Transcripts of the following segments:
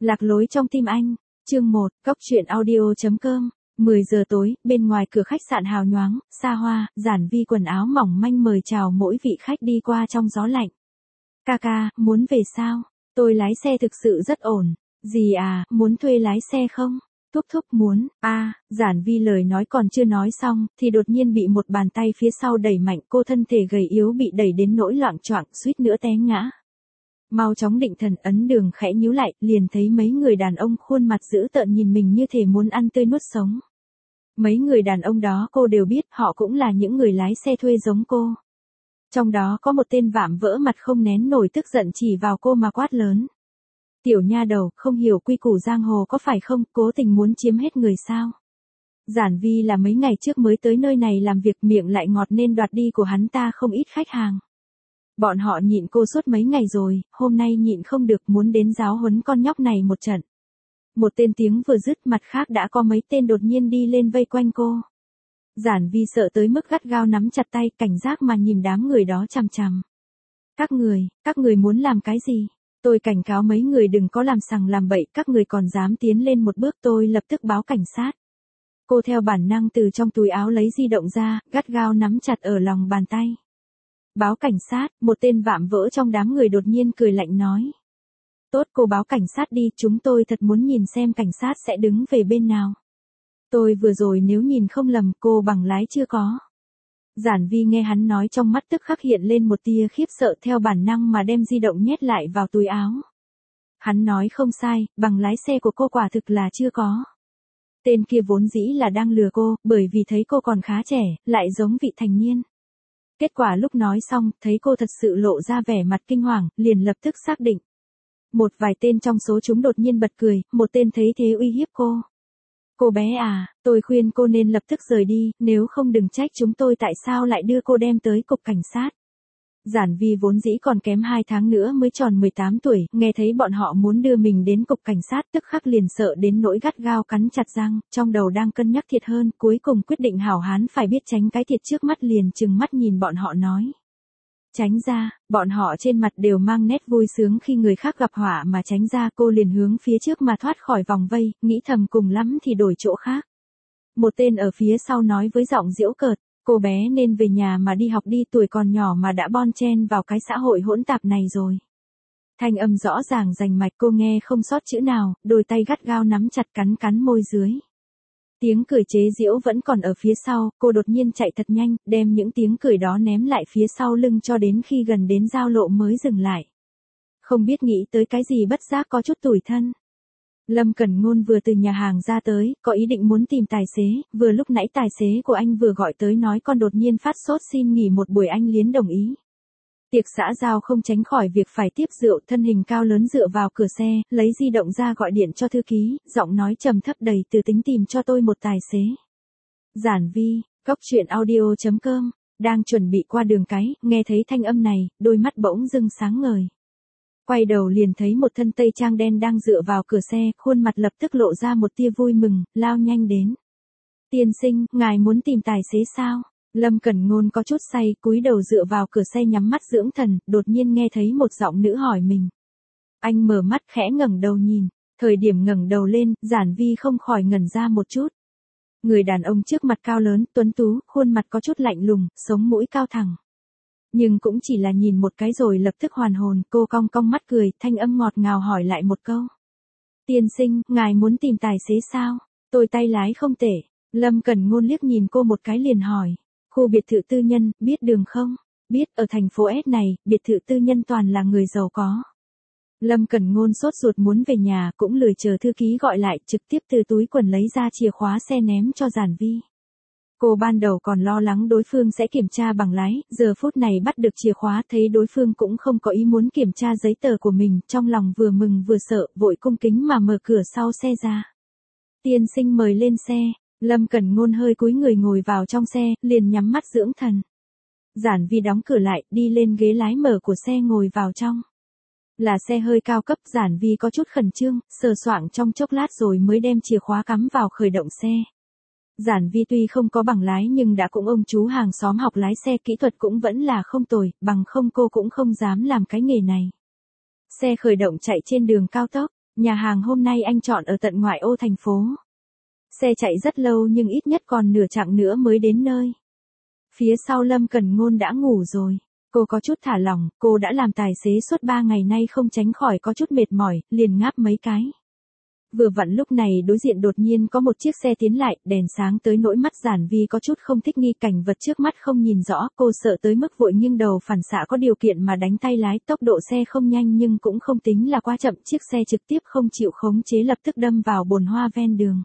Lạc lối trong tim anh. Chương 1, Cốc truyện audio.com. 10 giờ tối, bên ngoài cửa khách sạn hào nhoáng, xa hoa, Giản Vi quần áo mỏng manh mời chào mỗi vị khách đi qua trong gió lạnh. Ca, muốn về sao? Tôi lái xe thực sự rất ổn. Gì à, muốn thuê lái xe không? Thúc muốn. Giản Vi lời nói còn chưa nói xong, thì đột nhiên bị một bàn tay phía sau đẩy mạnh, cô thân thể gầy yếu bị đẩy đến nỗi loạng choạng, suýt nữa té ngã. Mau chóng định thần, ấn đường khẽ nhíu lại, liền thấy mấy người đàn ông khuôn mặt dữ tợn nhìn mình như thể muốn ăn tươi nuốt sống. Mấy người đàn ông đó cô đều biết, họ cũng là những người lái xe thuê giống cô. Trong đó có một tên vạm vỡ mặt không nén nổi tức giận chỉ vào cô mà quát lớn. Tiểu nha đầu, không hiểu quy củ giang hồ có phải không, cố tình muốn chiếm hết người sao? Giản Vi là mấy ngày trước mới tới nơi này làm việc, miệng lại ngọt nên đoạt đi của hắn ta không ít khách hàng. Bọn họ nhịn cô suốt mấy ngày rồi, hôm nay nhịn không được muốn đến giáo huấn con nhóc này một trận. Một tên tiếng vừa dứt, mặt khác đã có mấy tên đột nhiên đi lên vây quanh cô. Giản Vi sợ tới mức gắt gao nắm chặt tay, cảnh giác mà nhìn đám người đó chằm chằm. Các người muốn làm cái gì? Tôi cảnh cáo mấy người đừng có làm sằng làm bậy, các người còn dám tiến lên một bước tôi lập tức báo cảnh sát. Cô theo bản năng từ trong túi áo lấy di động ra, gắt gao nắm chặt ở lòng bàn tay. Báo cảnh sát, một tên vạm vỡ trong đám người đột nhiên cười lạnh nói. Tốt, cô báo cảnh sát đi, chúng tôi thật muốn nhìn xem cảnh sát sẽ đứng về bên nào. Tôi vừa rồi nếu nhìn không lầm, cô bằng lái chưa có. Giản Vi nghe hắn nói trong mắt tức khắc hiện lên một tia khiếp sợ, theo bản năng mà đem di động nhét lại vào túi áo. Hắn nói không sai, bằng lái xe của cô quả thực là chưa có. Tên kia vốn dĩ là đang lừa cô, bởi vì thấy cô còn khá trẻ, lại giống vị thành niên. Kết quả lúc nói xong, thấy cô thật sự lộ ra vẻ mặt kinh hoàng, liền lập tức xác định. Một vài tên trong số chúng đột nhiên bật cười, một tên thấy thế uy hiếp cô. Cô bé à, tôi khuyên cô nên lập tức rời đi, nếu không đừng trách chúng tôi tại sao lại đưa cô đem tới cục cảnh sát. Giản Vi vốn dĩ còn kém 2 tháng nữa mới tròn 18 tuổi, nghe thấy bọn họ muốn đưa mình đến cục cảnh sát tức khắc liền sợ đến nỗi gắt gao cắn chặt răng, trong đầu đang cân nhắc thiệt hơn, cuối cùng quyết định hảo hán phải biết tránh cái thiệt trước mắt, liền trừng mắt nhìn bọn họ nói. Tránh ra, bọn họ trên mặt đều mang nét vui sướng khi người khác gặp họa mà tránh ra, cô liền hướng phía trước mà thoát khỏi vòng vây, nghĩ thầm cùng lắm thì đổi chỗ khác. Một tên ở phía sau nói với giọng giễu cợt, cô bé nên về nhà mà đi học đi, tuổi còn nhỏ mà đã bon chen vào cái xã hội hỗn tạp này rồi. Thanh âm rõ ràng rành mạch, cô nghe không sót chữ nào, đôi tay gắt gao nắm chặt cắn môi dưới. Tiếng cười chế giễu vẫn còn ở phía sau, cô đột nhiên chạy thật nhanh, đem những tiếng cười đó ném lại phía sau lưng cho đến khi gần đến giao lộ mới dừng lại. Không biết nghĩ tới cái gì bất giác có chút tủi thân. Lâm Cẩn Ngôn vừa từ nhà hàng ra tới, có ý định muốn tìm tài xế, vừa lúc nãy tài xế của anh vừa gọi tới nói con đột nhiên phát sốt xin nghỉ một buổi, anh liền đồng ý. Tiệc xã giao không tránh khỏi việc phải tiếp rượu, thân hình cao lớn dựa vào cửa xe, lấy di động ra gọi điện cho thư ký, giọng nói trầm thấp đầy từ tính tìm cho tôi một tài xế. Giản Vi, Cốc truyện audio.com, đang chuẩn bị qua đường cái, nghe thấy thanh âm này, đôi mắt bỗng dưng sáng ngời. Quay đầu liền thấy một thân tây trang đen đang dựa vào cửa xe, khuôn mặt lập tức lộ ra một tia vui mừng, lao nhanh đến. Tiên sinh, ngài muốn tìm tài xế sao? Lâm Cẩn Ngôn có chút say, cúi đầu dựa vào cửa xe nhắm mắt dưỡng thần, đột nhiên nghe thấy một giọng nữ hỏi mình. Anh mở mắt khẽ ngẩng đầu nhìn, thời điểm ngẩng đầu lên, Giản Vi không khỏi ngẩn ra một chút. Người đàn ông trước mặt cao lớn, tuấn tú, khuôn mặt có chút lạnh lùng, sống mũi cao thẳng. Nhưng cũng chỉ là nhìn một cái rồi lập tức hoàn hồn, cô cong cong mắt cười, thanh âm ngọt ngào hỏi lại một câu. Tiên sinh, ngài muốn tìm tài xế sao? Tôi tay lái không tệ. Lâm Cẩn Ngôn liếc nhìn cô một cái liền hỏi. Khu biệt thự tư nhân, biết đường không? Biết, ở thành phố S này, biệt thự tư nhân toàn là người giàu có. Lâm Cẩn Ngôn sốt ruột muốn về nhà, cũng lười chờ thư ký gọi lại, trực tiếp từ túi quần lấy ra chìa khóa xe ném cho Giản Vi. Cô ban đầu còn lo lắng đối phương sẽ kiểm tra bằng lái, giờ phút này bắt được chìa khóa thấy đối phương cũng không có ý muốn kiểm tra giấy tờ của mình, trong lòng vừa mừng vừa sợ, vội cung kính mà mở cửa sau xe ra. Tiên sinh mời lên xe. Lâm Cẩn Ngôn hơi cúi người ngồi vào trong xe, liền nhắm mắt dưỡng thần. Giản Vi đóng cửa lại, đi lên ghế lái mở của xe ngồi vào trong. Là xe hơi cao cấp, Giản Vi có chút khẩn trương, sờ soạng trong chốc lát rồi mới đem chìa khóa cắm vào khởi động xe. Giản Vi tuy không có bằng lái nhưng đã cũng ông chú hàng xóm học lái xe, kỹ thuật cũng vẫn là không tồi, bằng không cô cũng không dám làm cái nghề này. Xe khởi động chạy trên đường cao tốc. Nhà hàng hôm nay anh chọn ở tận ngoại ô thành phố. Xe chạy rất lâu nhưng ít nhất còn nửa chặng nữa mới đến nơi. Phía sau Lâm Cẩn Ngôn đã ngủ rồi. Cô có chút thả lỏng, cô đã làm tài xế suốt 3 ngày nay không tránh khỏi có chút mệt mỏi, liền ngáp mấy cái. Vừa vặn lúc này đối diện đột nhiên có một chiếc xe tiến lại, đèn sáng tới nỗi mắt Giản Vi có chút không thích nghi, cảnh vật trước mắt không nhìn rõ, cô sợ tới mức vội nghiêng đầu phản xạ có điều kiện mà đánh tay lái, tốc độ xe không nhanh nhưng cũng không tính là quá chậm, chiếc xe trực tiếp không chịu khống chế lập tức đâm vào bồn hoa ven đường.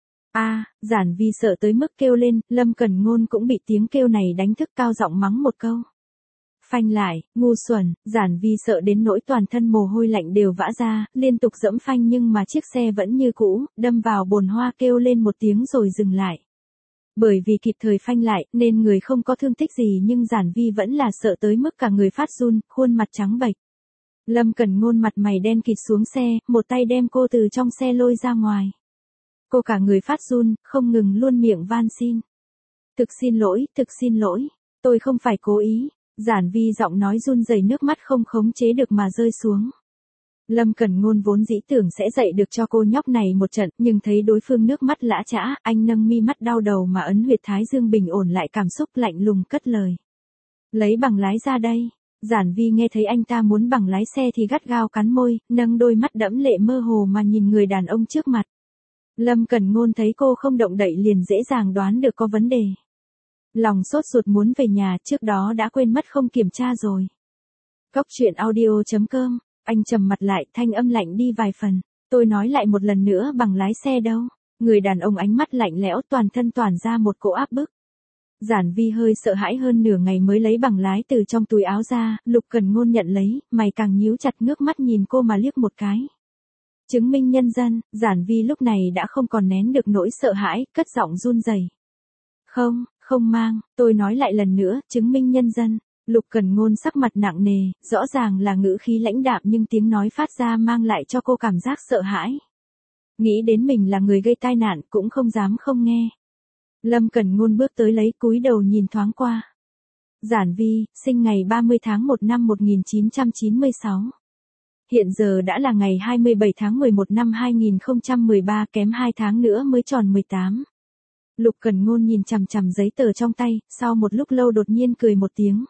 Giản Vi sợ tới mức kêu lên, Lâm Cẩn Ngôn cũng bị tiếng kêu này đánh thức, cao giọng mắng một câu. Phanh lại, ngu xuẩn. Giản Vi sợ đến nỗi toàn thân mồ hôi lạnh đều vã ra, liên tục dẫm phanh nhưng mà chiếc xe vẫn như cũ, đâm vào bồn hoa, kêu lên một tiếng rồi dừng lại. Bởi vì kịp thời phanh lại, nên người không có thương tích gì nhưng Giản Vi vẫn là sợ tới mức cả người phát run, khuôn mặt trắng bệch. Lâm Cẩn Ngôn mặt mày đen kịt xuống xe, một tay đem cô từ trong xe lôi ra ngoài. Cô cả người phát run, không ngừng luôn miệng van xin. Thực xin lỗi, tôi không phải cố ý. Giản Vi giọng nói run rẩy, nước mắt không khống chế được mà rơi xuống. Lâm Cẩn Ngôn vốn dĩ tưởng sẽ dạy được cho cô nhóc này một trận, nhưng thấy đối phương nước mắt lã chã, anh nâng mi mắt đau đầu mà ấn huyệt thái dương bình ổn lại cảm xúc, lạnh lùng cất lời. Lấy bằng lái ra đây. Giản Vi nghe thấy anh ta muốn bằng lái xe thì gắt gao cắn môi, nâng đôi mắt đẫm lệ mơ hồ mà nhìn người đàn ông trước mặt. Lâm Cẩn Ngôn thấy cô không động đậy liền dễ dàng đoán được có vấn đề. Lòng sốt ruột muốn về nhà, trước đó đã quên mất không kiểm tra rồi. Góc truyện audio.com, anh trầm mặt lại, thanh âm lạnh đi vài phần. Tôi nói lại một lần nữa, bằng lái xe đâu? Người đàn ông ánh mắt lạnh lẽo, toàn thân tỏa ra một cỗ áp bức. Giản Vi hơi sợ hãi, hơn nửa ngày mới lấy bằng lái từ trong túi áo ra, Lục Cẩn Ngôn nhận lấy, mày càng nhíu chặt, ngước mắt nhìn cô mà liếc một cái. Chứng minh nhân dân. Giản Vi lúc này đã không còn nén được nỗi sợ hãi, cất giọng run rẩy. Không mang, tôi nói lại lần nữa, chứng minh nhân dân. Lục Cẩn Ngôn sắc mặt nặng nề, rõ ràng là ngữ khí lãnh đạm nhưng tiếng nói phát ra mang lại cho cô cảm giác sợ hãi. Nghĩ đến mình là người gây tai nạn cũng không dám không nghe. Lâm Cẩn Ngôn bước tới lấy, cúi đầu nhìn thoáng qua. Giản Vi, sinh ngày 30 tháng 1 năm 1996. Hiện giờ đã là ngày 27 tháng 11 năm 2013, kém 2 tháng nữa mới tròn 18. Lục Cẩn Ngôn nhìn chằm chằm giấy tờ trong tay, sau một lúc lâu đột nhiên cười một tiếng.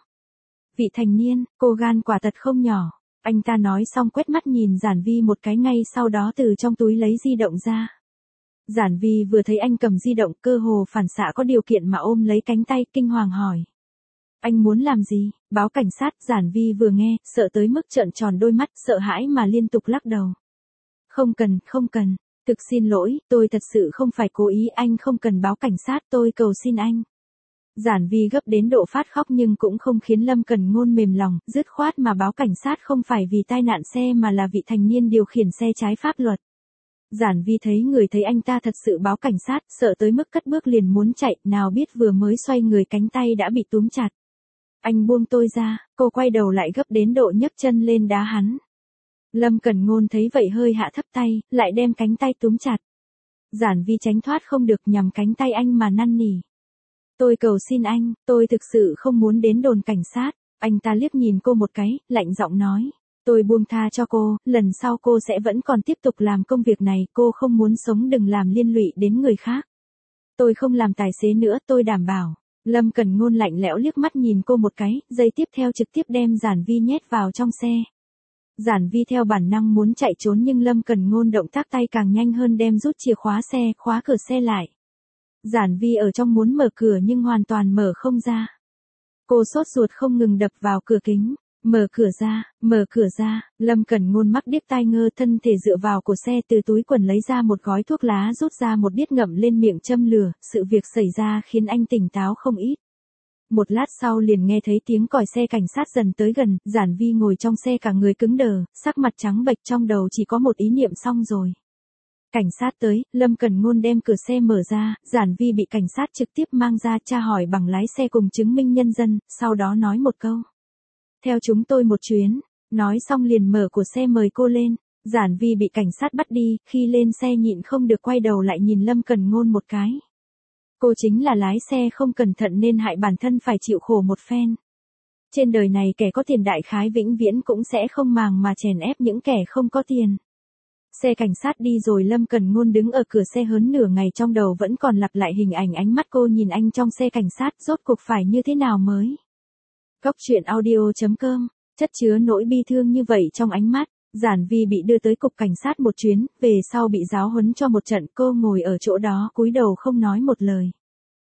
Vị thành niên, cô gan quả thật không nhỏ. Anh ta nói xong quét mắt nhìn Giản Vi một cái, ngay sau đó từ trong túi lấy di động ra. Giản Vi vừa thấy anh cầm di động, cơ hồ phản xạ có điều kiện mà ôm lấy cánh tay, kinh hoàng hỏi. Anh muốn làm gì? Báo cảnh sát. Giản Vi vừa nghe, sợ tới mức trợn tròn đôi mắt, sợ hãi mà liên tục lắc đầu. Không cần. Thực xin lỗi, tôi thật sự không phải cố ý, anh không cần báo cảnh sát, tôi cầu xin anh. Giản Vi gấp đến độ phát khóc nhưng cũng không khiến Lâm Cẩn Ngôn mềm lòng, dứt khoát mà báo cảnh sát không phải vì tai nạn xe mà là vị thành niên điều khiển xe trái pháp luật. Giản Vi thấy anh ta thật sự báo cảnh sát, sợ tới mức cất bước liền muốn chạy, nào biết vừa mới xoay người cánh tay đã bị túm chặt. Anh buông tôi ra. Cô quay đầu lại gấp đến độ nhấc chân lên đá hắn. Lâm Cẩn Ngôn thấy vậy hơi hạ thấp tay, lại đem cánh tay túm chặt. Giản Vi tránh thoát không được, nhằm cánh tay anh mà năn nỉ. Tôi cầu xin anh, tôi thực sự không muốn đến đồn cảnh sát. Anh ta liếc nhìn cô một cái, lạnh giọng nói. Tôi buông tha cho cô, lần sau cô sẽ vẫn còn tiếp tục làm công việc này, cô không muốn sống đừng làm liên lụy đến người khác. Tôi không làm tài xế nữa, tôi đảm bảo. Lâm Cẩn Ngôn lạnh lẽo liếc mắt nhìn cô một cái, giây tiếp theo trực tiếp đem Giản Vi nhét vào trong xe. Giản Vi theo bản năng muốn chạy trốn nhưng Lâm Cẩn Ngôn động tác tay càng nhanh hơn, đem rút chìa khóa xe, khóa cửa xe lại. Giản Vi ở trong muốn mở cửa nhưng hoàn toàn mở không ra. Cô sốt ruột không ngừng đập vào cửa kính. Mở cửa ra. Lâm Cẩn Ngôn mắc điếc tai ngơ, thân thể dựa vào cổ xe, từ túi quần lấy ra một gói thuốc lá, rút ra một điết ngậm lên miệng châm lửa. Sự việc xảy ra khiến anh tỉnh táo không ít. Một lát sau liền nghe thấy tiếng còi xe cảnh sát dần tới gần, Giản Vi ngồi trong xe cả người cứng đờ, sắc mặt trắng bệch, trong đầu chỉ có một ý niệm xong rồi. Cảnh sát tới, Lâm Cẩn Ngôn đem cửa xe mở ra, Giản Vi bị cảnh sát trực tiếp mang ra, tra hỏi bằng lái xe cùng chứng minh nhân dân, sau đó nói một câu. Theo chúng tôi một chuyến. Nói xong liền mở cửa xe mời cô lên. Giản Vi bị cảnh sát bắt đi, khi lên xe nhịn không được quay đầu lại nhìn Lâm Cẩn Ngôn một cái. Cô chính là lái xe không cẩn thận nên hại bản thân phải chịu khổ một phen. Trên đời này kẻ có tiền đại khái vĩnh viễn cũng sẽ không màng mà chèn ép những kẻ không có tiền. Xe cảnh sát đi rồi Lâm Cẩn Ngôn đứng ở cửa xe hơn nửa ngày trong đầu vẫn còn lặp lại hình ảnh ánh mắt cô nhìn anh trong xe cảnh sát rốt cuộc phải như thế nào mới. Góc truyện audio.com, chất chứa nỗi bi thương như vậy trong ánh mắt. Giản Vi bị đưa tới cục cảnh sát một chuyến, về sau bị giáo huấn cho một trận, cô ngồi ở chỗ đó cúi đầu không nói một lời.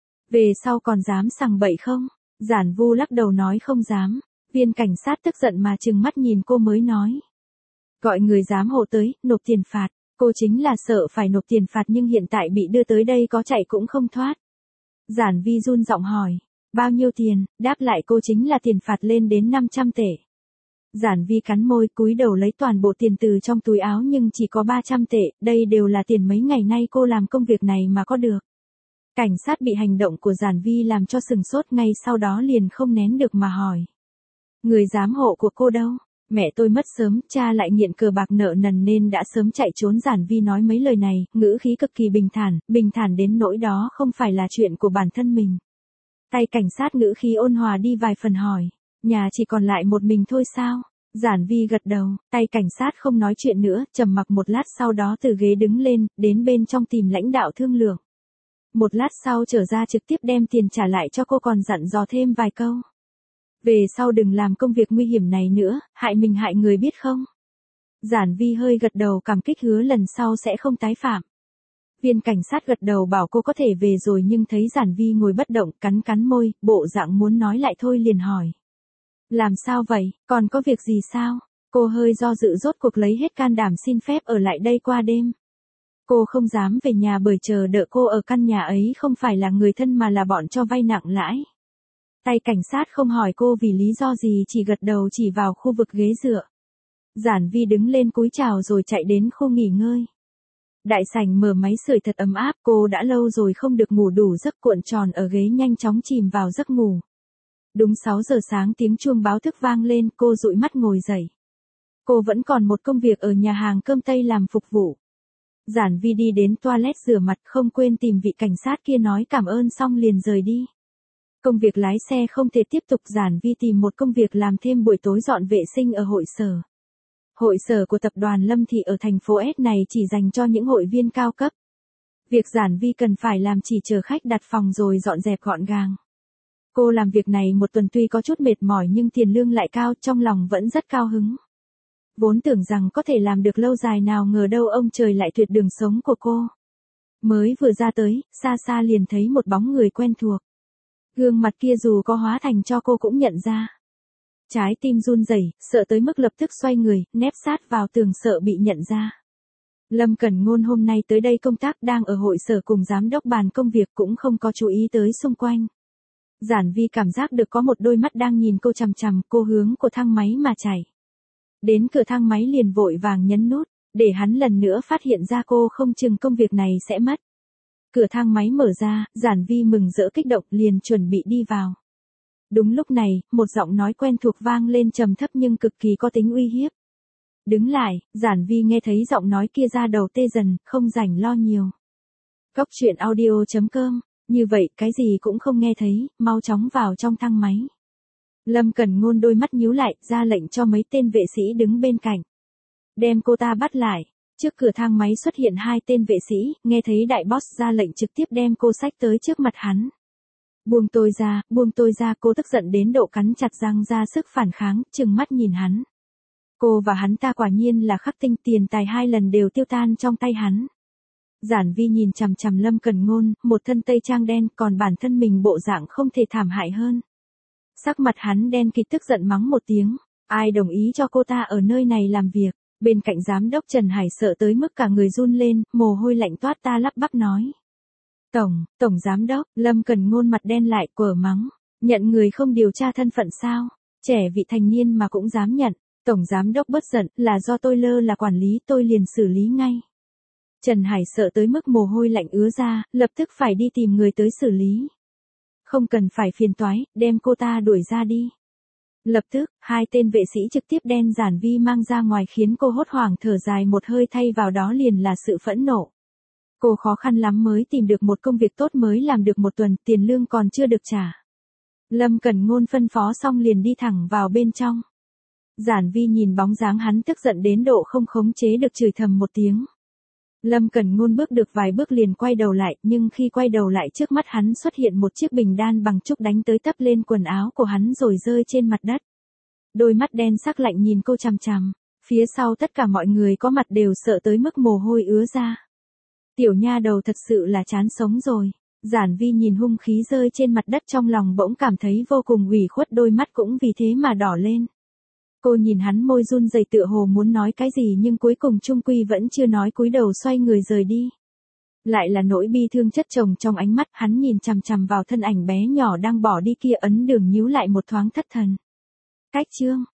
Về sau còn dám sằng bậy không? Giản Vu lắc đầu nói không dám. Viên cảnh sát tức giận mà trừng mắt nhìn cô mới nói. Gọi người giám hộ tới, nộp tiền phạt. Cô chính là sợ phải nộp tiền phạt nhưng hiện tại bị đưa tới đây có chạy cũng không thoát. Giản Vi run giọng hỏi. Bao nhiêu tiền? Đáp lại cô chính là tiền phạt lên đến 500 tệ. Giản Vi cắn môi cúi đầu lấy toàn bộ tiền từ trong túi áo nhưng chỉ có 300 tệ, đây đều là tiền mấy ngày nay cô làm công việc này mà có được. Cảnh sát bị hành động của Giản Vi làm cho sừng sốt, ngay sau đó liền không nén được mà hỏi. Người giám hộ của cô đâu? Mẹ tôi mất sớm, cha lại nghiện cờ bạc nợ nần nên đã sớm chạy trốn. Giản Vi nói mấy lời này, ngữ khí cực kỳ bình thản đến nỗi đó không phải là chuyện của bản thân mình. Tay cảnh sát ngữ khí ôn hòa đi vài phần hỏi. Nhà chỉ còn lại một mình thôi sao? Giản Vi gật đầu, tay cảnh sát không nói chuyện nữa, trầm mặc một lát sau đó từ ghế đứng lên, đến bên trong tìm lãnh đạo thương lượng. Một lát sau trở ra trực tiếp đem tiền trả lại cho cô, còn dặn dò thêm vài câu. Về sau đừng làm công việc nguy hiểm này nữa, hại mình hại người biết không? Giản Vi hơi gật đầu cảm kích hứa lần sau sẽ không tái phạm. Viên cảnh sát gật đầu bảo cô có thể về rồi nhưng thấy Giản Vi ngồi bất động, cắn môi, bộ dạng muốn nói lại thôi liền hỏi. Làm sao vậy, còn có việc gì sao? Cô hơi do dự rốt cuộc lấy hết can đảm xin phép ở lại đây qua đêm. Cô không dám về nhà bởi chờ đợi cô ở căn nhà ấy không phải là người thân mà là bọn cho vay nặng lãi. Tay cảnh sát không hỏi cô vì lý do gì, chỉ gật đầu chỉ vào khu vực ghế dựa. Giản Vi đứng lên cúi chào rồi chạy đến khu nghỉ ngơi. Đại sảnh mở máy sưởi thật ấm áp, cô đã lâu rồi không được ngủ đủ giấc, cuộn tròn ở ghế nhanh chóng chìm vào giấc ngủ. Đúng 6 giờ sáng tiếng chuông báo thức vang lên, cô dụi mắt ngồi dậy. Cô vẫn còn một công việc ở nhà hàng cơm Tây làm phục vụ. Giản Vi đi đến toilet rửa mặt, không quên tìm vị cảnh sát kia nói cảm ơn xong liền rời đi. Công việc lái xe không thể tiếp tục, Giản Vi tìm một công việc làm thêm buổi tối dọn vệ sinh ở hội sở. Hội sở của tập đoàn Lâm Thị ở thành phố S này chỉ dành cho những hội viên cao cấp. Việc Giản Vi cần phải làm chỉ chờ khách đặt phòng rồi dọn dẹp gọn gàng. Cô làm việc này một tuần tuy có chút mệt mỏi nhưng tiền lương lại cao, trong lòng vẫn rất cao hứng. Vốn tưởng rằng có thể làm được lâu dài, nào ngờ đâu ông trời lại tuyệt đường sống của cô. Mới vừa ra tới, xa xa liền thấy một bóng người quen thuộc. Gương mặt kia dù có hóa thành cho cô cũng nhận ra. Trái tim run rẩy, sợ tới mức lập tức xoay người, nép sát vào tường sợ bị nhận ra. Lâm Cẩn Ngôn hôm nay tới đây công tác, đang ở hội sở cùng giám đốc bàn công việc, cũng không có chú ý tới xung quanh. Giản Vi cảm giác được có một đôi mắt đang nhìn cô chằm chằm, cô hướng của thang máy mà chạy. Đến cửa thang máy liền vội vàng nhấn nút, để hắn lần nữa phát hiện ra cô, không chừng công việc này sẽ mất. Cửa thang máy mở ra, Giản Vi mừng rỡ kích động liền chuẩn bị đi vào. Đúng lúc này, một giọng nói quen thuộc vang lên trầm thấp nhưng cực kỳ có tính uy hiếp. Đứng lại, Giản Vi nghe thấy giọng nói kia ra đầu tê dần, không rảnh lo nhiều. Góc truyện audio.com, như vậy cái gì cũng không nghe thấy, mau chóng vào trong thang máy. Lâm Cẩn Ngôn đôi mắt nhíu lại, ra lệnh cho mấy tên vệ sĩ đứng bên cạnh. Đem cô ta bắt lại. Trước cửa thang máy xuất hiện hai tên vệ sĩ, nghe thấy đại boss ra lệnh trực tiếp đem cô xách tới trước mặt hắn. Buông tôi ra, cô tức giận đến độ cắn chặt răng ra sức phản kháng, trừng mắt nhìn hắn. Cô và hắn ta quả nhiên là khắc tinh, tiền tài 2 lần đều tiêu tan trong tay hắn. Giản Vi nhìn chằm chằm Lâm Cẩn Ngôn, một thân tây trang đen, còn bản thân mình bộ dạng không thể thảm hại hơn. Sắc mặt hắn đen kịt, tức giận mắng một tiếng, ai đồng ý cho cô ta ở nơi này làm việc. Bên cạnh giám đốc Trần Hải sợ tới mức cả người run lên, mồ hôi lạnh toát ta lắp bắp nói. Tổng giám đốc, Lâm Cẩn Ngôn mặt đen lại, quở mắng. Nhận người không điều tra thân phận sao? Trẻ vị thành niên mà cũng dám nhận. Tổng giám đốc bất giận, là do tôi lơ là quản lý, tôi liền xử lý ngay. Trần Hải sợ tới mức mồ hôi lạnh ứa ra, lập tức phải đi tìm người tới xử lý. Không cần phải phiền toái, đem cô ta đuổi ra đi. Lập tức, hai tên vệ sĩ trực tiếp đem Giản Vi mang ra ngoài khiến cô hốt hoảng thở dài một hơi, thay vào đó liền là sự phẫn nộ. Cô khó khăn lắm mới tìm được một công việc tốt, mới làm được một tuần, tiền lương còn chưa được trả. Lâm Cẩn Ngôn phân phó xong liền đi thẳng vào bên trong. Giản Vi nhìn bóng dáng hắn tức giận đến độ không khống chế được chửi thầm một tiếng. Lâm Cẩn Ngôn bước được vài bước liền quay đầu lại, nhưng khi quay đầu lại trước mắt hắn xuất hiện một chiếc bình đan bằng trúc đánh tới tấp lên quần áo của hắn rồi rơi trên mặt đất. Đôi mắt đen sắc lạnh nhìn cô chằm chằm, phía sau tất cả mọi người có mặt đều sợ tới mức mồ hôi ứa ra. Tiểu nha đầu thật sự là chán sống rồi. Giản Vi nhìn hung khí rơi trên mặt đất trong lòng bỗng cảm thấy vô cùng ủy khuất, đôi mắt cũng vì thế mà đỏ lên. Cô nhìn hắn môi run rẩy tựa hồ muốn nói cái gì nhưng cuối cùng chung quy vẫn chưa nói, cúi đầu xoay người rời đi. Lại là nỗi bi thương chất chồng trong ánh mắt, hắn nhìn chằm chằm vào thân ảnh bé nhỏ đang bỏ đi kia, ấn Đường nhíu lại một thoáng thất thần. Cách chương